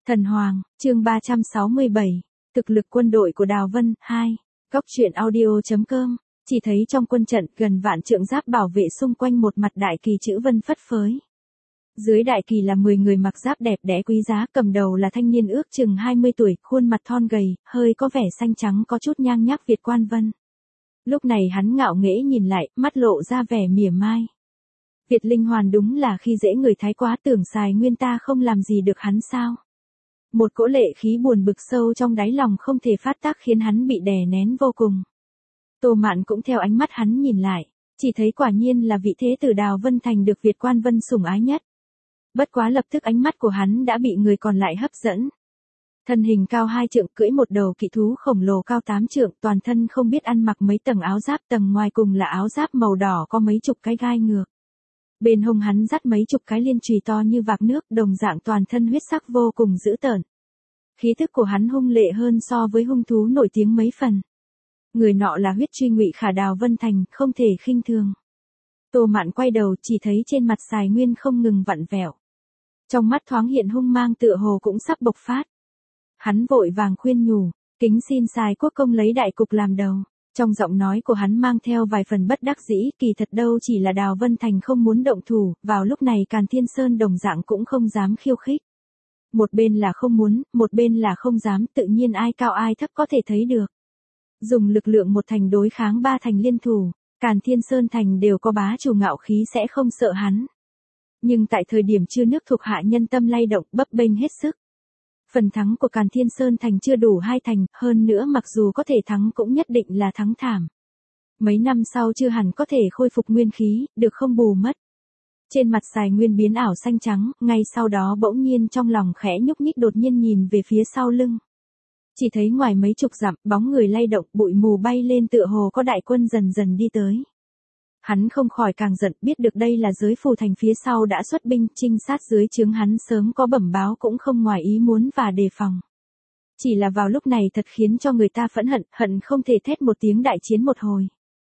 Thần Hoàng, chương 367. Thực lực quân đội của Đào Vân, 2. Góc truyện audio.com. Chỉ thấy trong quân trận gần vạn trượng giáp bảo vệ xung quanh một mặt đại kỳ chữ vân phất phới. Dưới đại kỳ là 10 người mặc giáp đẹp đẽ quý giá, cầm đầu là thanh niên ước chừng 20 tuổi, khuôn mặt thon gầy, hơi có vẻ xanh trắng có chút nhang nhác Việt Quan Vân. Lúc này hắn ngạo nghễ nhìn lại, mắt lộ ra vẻ mỉa mai. Việt Linh Hoàn đúng là khi dễ người thái quá, tưởng xài nguyên ta không làm gì được hắn sao. Một cỗ lệ khí buồn bực sâu trong đáy lòng không thể phát tác khiến hắn bị đè nén vô cùng. Tô Mạn cũng theo ánh mắt hắn nhìn lại, chỉ thấy quả nhiên là vị thế tử Đào Vân Thành được Việt Quan Vân sủng ái nhất. Bất quá lập tức ánh mắt của hắn đã bị người còn lại hấp dẫn. Thân hình cao 2 trượng, cưỡi một đầu kỵ thú khổng lồ cao 8 trượng, toàn thân không biết ăn mặc mấy tầng áo giáp, tầng ngoài cùng là áo giáp màu đỏ có mấy chục cái gai ngược. Bên hông hắn dắt mấy chục cái liên chùy to như vạc nước, đồng dạng toàn thân huyết sắc vô cùng dữ tợn. Khí tức của hắn hung lệ hơn so với hung thú nổi tiếng mấy phần. Người nọ là huyết truy ngụy khả Đào Vân Thành, không thể khinh thường. Tô Mạn quay đầu chỉ thấy trên mặt Sài Nguyên không ngừng vặn vẹo. Trong mắt thoáng hiện hung mang tựa hồ cũng sắp bộc phát. Hắn vội vàng khuyên nhủ, kính xin Sài quốc công lấy đại cục làm đầu. Trong giọng nói của hắn mang theo vài phần bất đắc dĩ, kỳ thật đâu chỉ là Đào Vân Thành không muốn động thủ, vào lúc này Càn Thiên Sơn đồng dạng cũng không dám khiêu khích. Một bên là không muốn, một bên là không dám, tự nhiên ai cao ai thấp có thể thấy được. Dùng lực lượng một thành đối kháng 3 thành liên thủ, Càn Thiên Sơn thành đều có bá chủ ngạo khí sẽ không sợ hắn. Nhưng tại thời điểm chưa nước thuộc hạ nhân tâm lay động, bấp bênh hết sức. Phần thắng của Càn Thiên Sơn thành chưa đủ 2 thành, hơn nữa mặc dù có thể thắng cũng nhất định là thắng thảm. Mấy năm sau chưa hẳn có thể khôi phục nguyên khí, được không bù mất. Trên mặt Sài Nguyên biến ảo xanh trắng, ngay sau đó bỗng nhiên trong lòng khẽ nhúc nhích, đột nhiên nhìn về phía sau lưng. Chỉ thấy ngoài mấy chục dặm, bóng người lay động, bụi mù bay lên tựa hồ có đại quân dần dần đi tới. Hắn không khỏi càng giận, biết được đây là giới phù thành phía sau đã xuất binh, trinh sát dưới trướng hắn sớm có bẩm báo cũng không ngoài ý muốn và đề phòng. Chỉ là vào lúc này thật khiến cho người ta phẫn hận, hận không thể thét một tiếng đại chiến một hồi.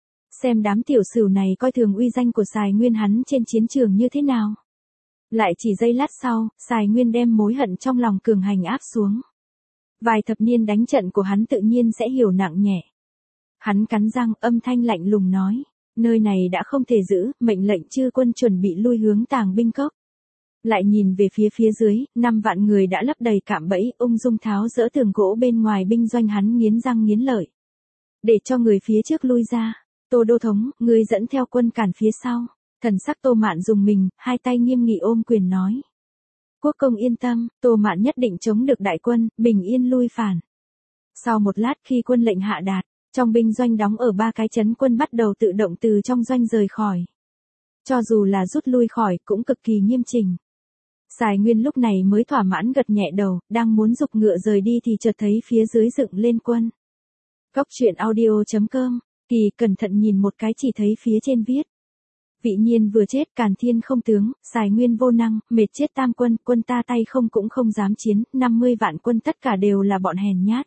Xem đám tiểu sửu này coi thường uy danh của Sài Nguyên hắn trên chiến trường như thế nào. Lại chỉ giây lát sau, Sài Nguyên đem mối hận trong lòng cường hành áp xuống. Vài thập niên đánh trận của hắn tự nhiên sẽ hiểu nặng nhẹ. Hắn cắn răng, âm thanh lạnh lùng nói, nơi này đã không thể giữ, mệnh lệnh chư quân chuẩn bị lui hướng Tàng binh cốc. Lại nhìn về phía dưới, 5 vạn người đã lấp đầy cạm bẫy, ung dung tháo dỡ tường gỗ bên ngoài binh doanh, hắn nghiến răng nghiến lợi. Để cho người phía trước lui ra, Tô Đô Thống, ngươi dẫn theo quân cản phía sau. Thần sắc Tô Mạn dùng mình, hai tay nghiêm nghị ôm quyền nói. Quốc công yên tâm, Tô Mạn nhất định chống được đại quân, bình yên lui phản. Sau một lát khi quân lệnh hạ đạt, trong binh doanh đóng ở 3 cái trấn quân bắt đầu tự động từ trong doanh rời khỏi. Cho dù là rút lui khỏi cũng cực kỳ nghiêm chỉnh. Sài Nguyên lúc này mới thỏa mãn gật nhẹ đầu, đang muốn giục ngựa rời đi thì chợt thấy phía dưới dựng lên quân. Góc truyện audio.com, Kỳ cẩn thận nhìn một cái chỉ thấy phía trên viết. Vị nhiên vừa chết, Càn Thiên không tướng, Sài Nguyên vô năng, mệt chết tam quân, quân ta tay không cũng không dám chiến, 50 vạn quân tất cả đều là bọn hèn nhát.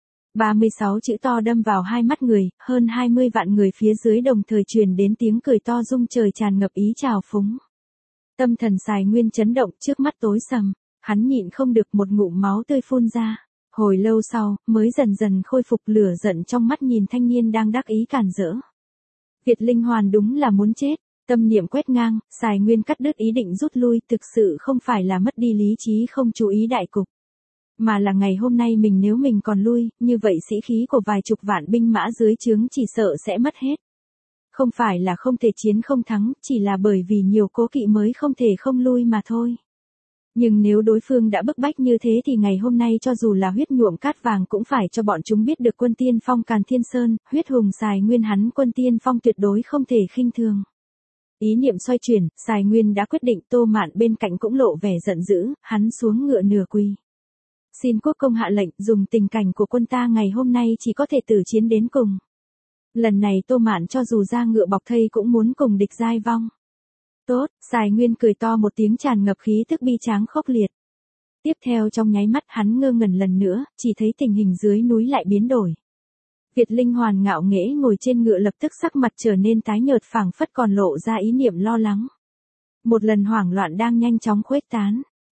36 chữ to đâm vào hai mắt người, hơn 20 vạn người phía dưới đồng thời truyền đến tiếng cười to rung trời tràn ngập ý trào phúng. Tâm thần Sài Nguyên chấn động, trước mắt tối sầm, hắn nhịn không được một ngụm máu tươi phun ra. Hồi lâu sau, mới dần dần khôi phục, lửa giận trong mắt nhìn thanh niên đang đắc ý cản rỡ. Việt Linh Hoàn đúng là muốn chết, tâm niệm quét ngang, Sài Nguyên cắt đứt ý định rút lui, thực sự không phải là mất đi lý trí không chú ý đại cục. Mà là ngày hôm nay nếu mình còn lui, như vậy sĩ khí của vài chục vạn binh mã dưới trướng chỉ sợ sẽ mất hết. Không phải là không thể chiến không thắng, chỉ là bởi vì nhiều cố kỵ mới không thể không lui mà thôi. Nhưng nếu đối phương đã bức bách như thế thì ngày hôm nay cho dù là huyết nhuộm cát vàng cũng phải cho bọn chúng biết được quân tiên phong Càn Thiên Sơn, huyết hùng Sài Nguyên hắn quân tiên phong tuyệt đối không thể khinh thường. Ý niệm xoay chuyển, Sài Nguyên đã quyết định. Tô Mạn bên cạnh cũng lộ vẻ giận dữ, hắn xuống ngựa nửa quỳ. Xin quốc công hạ lệnh, dùng tình cảnh của quân ta ngày hôm nay chỉ có thể tử chiến đến cùng. Lần này Tô Mạn cho dù ra ngựa bọc thây cũng muốn cùng địch giai vong. Tốt, Sài Nguyên cười to một tiếng tràn ngập khí tức bi tráng khốc liệt. Tiếp theo trong nháy mắt hắn ngơ ngẩn lần nữa, chỉ thấy tình hình dưới núi lại biến đổi. Việt Linh Hoàn ngạo nghễ ngồi trên ngựa lập tức sắc mặt trở nên tái nhợt, phảng phất còn lộ ra ý niệm lo lắng. Một lần hoảng loạn đang nhanh chóng khuếch tán.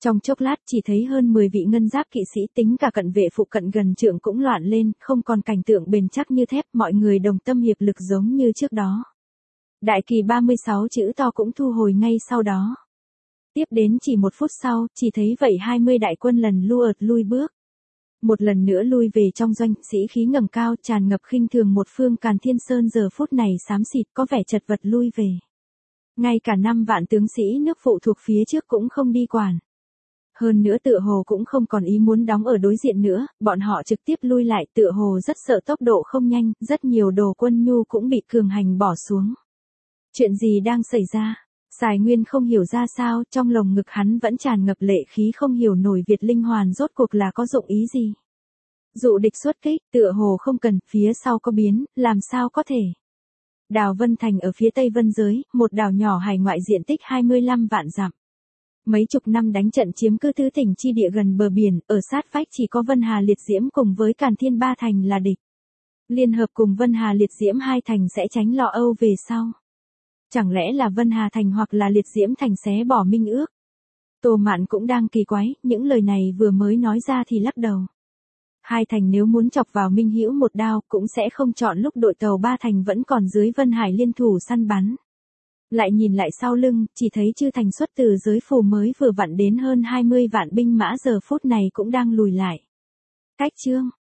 Trong chốc lát chỉ thấy hơn 10 vị ngân giáp kỵ sĩ, tính cả cận vệ phụ cận gần trượng cũng loạn lên, không còn cảnh tượng bền chắc như thép, mọi người đồng tâm hiệp lực giống như trước đó. Đại kỳ 36 chữ to cũng thu hồi ngay sau đó. Tiếp đến chỉ 1 phút sau, chỉ thấy vậy 20 đại quân lần lượt lui bước. Một lần nữa lui về trong doanh, sĩ khí ngẩng cao, tràn ngập khinh thường một phương Càn Thiên Sơn giờ phút này xám xịt, có vẻ chật vật lui về. Ngay cả 5 vạn tướng sĩ nước phụ thuộc phía trước cũng không đi quản. Hơn nữa tựa hồ cũng không còn ý muốn đóng ở đối diện nữa, bọn họ trực tiếp lui lại, tựa hồ rất sợ tốc độ không nhanh, rất nhiều đồ quân nhu cũng bị cường hành bỏ xuống. Chuyện gì đang xảy ra? Sài Nguyên không hiểu ra sao, trong lồng ngực hắn vẫn tràn ngập lệ khí, không hiểu nổi Việt Linh Hoàn rốt cuộc là có dụng ý gì. Dụ địch xuất kích, tựa hồ không cần, phía sau có biến, làm sao có thể. Đào Vân Thành ở phía tây Vân Giới, một đảo nhỏ hải ngoại diện tích 25 vạn dặm. Mấy chục năm đánh trận chiếm cứ thứ tỉnh chi địa gần bờ biển, ở sát vách chỉ có Vân Hà Liệt Diễm cùng với Càn Thiên Ba Thành là địch. Liên hợp cùng Vân Hà Liệt Diễm hai thành sẽ tránh lo âu về sau. Chẳng lẽ là Vân Hà Thành hoặc là Liệt Diễm Thành xé bỏ minh ước? Tô Mạn cũng đang kỳ quái, những lời này vừa mới nói ra thì lắc đầu. Hai thành nếu muốn chọc vào Minh Hữu một đao cũng sẽ không chọn lúc đội tàu Ba Thành vẫn còn dưới Vân Hải liên thủ săn bắn. Lại nhìn lại sau lưng, chỉ thấy Chư Thành xuất từ giới phù mới vừa vặn đến hơn 20 vạn binh mã giờ phút này cũng đang lùi lại. Cách chương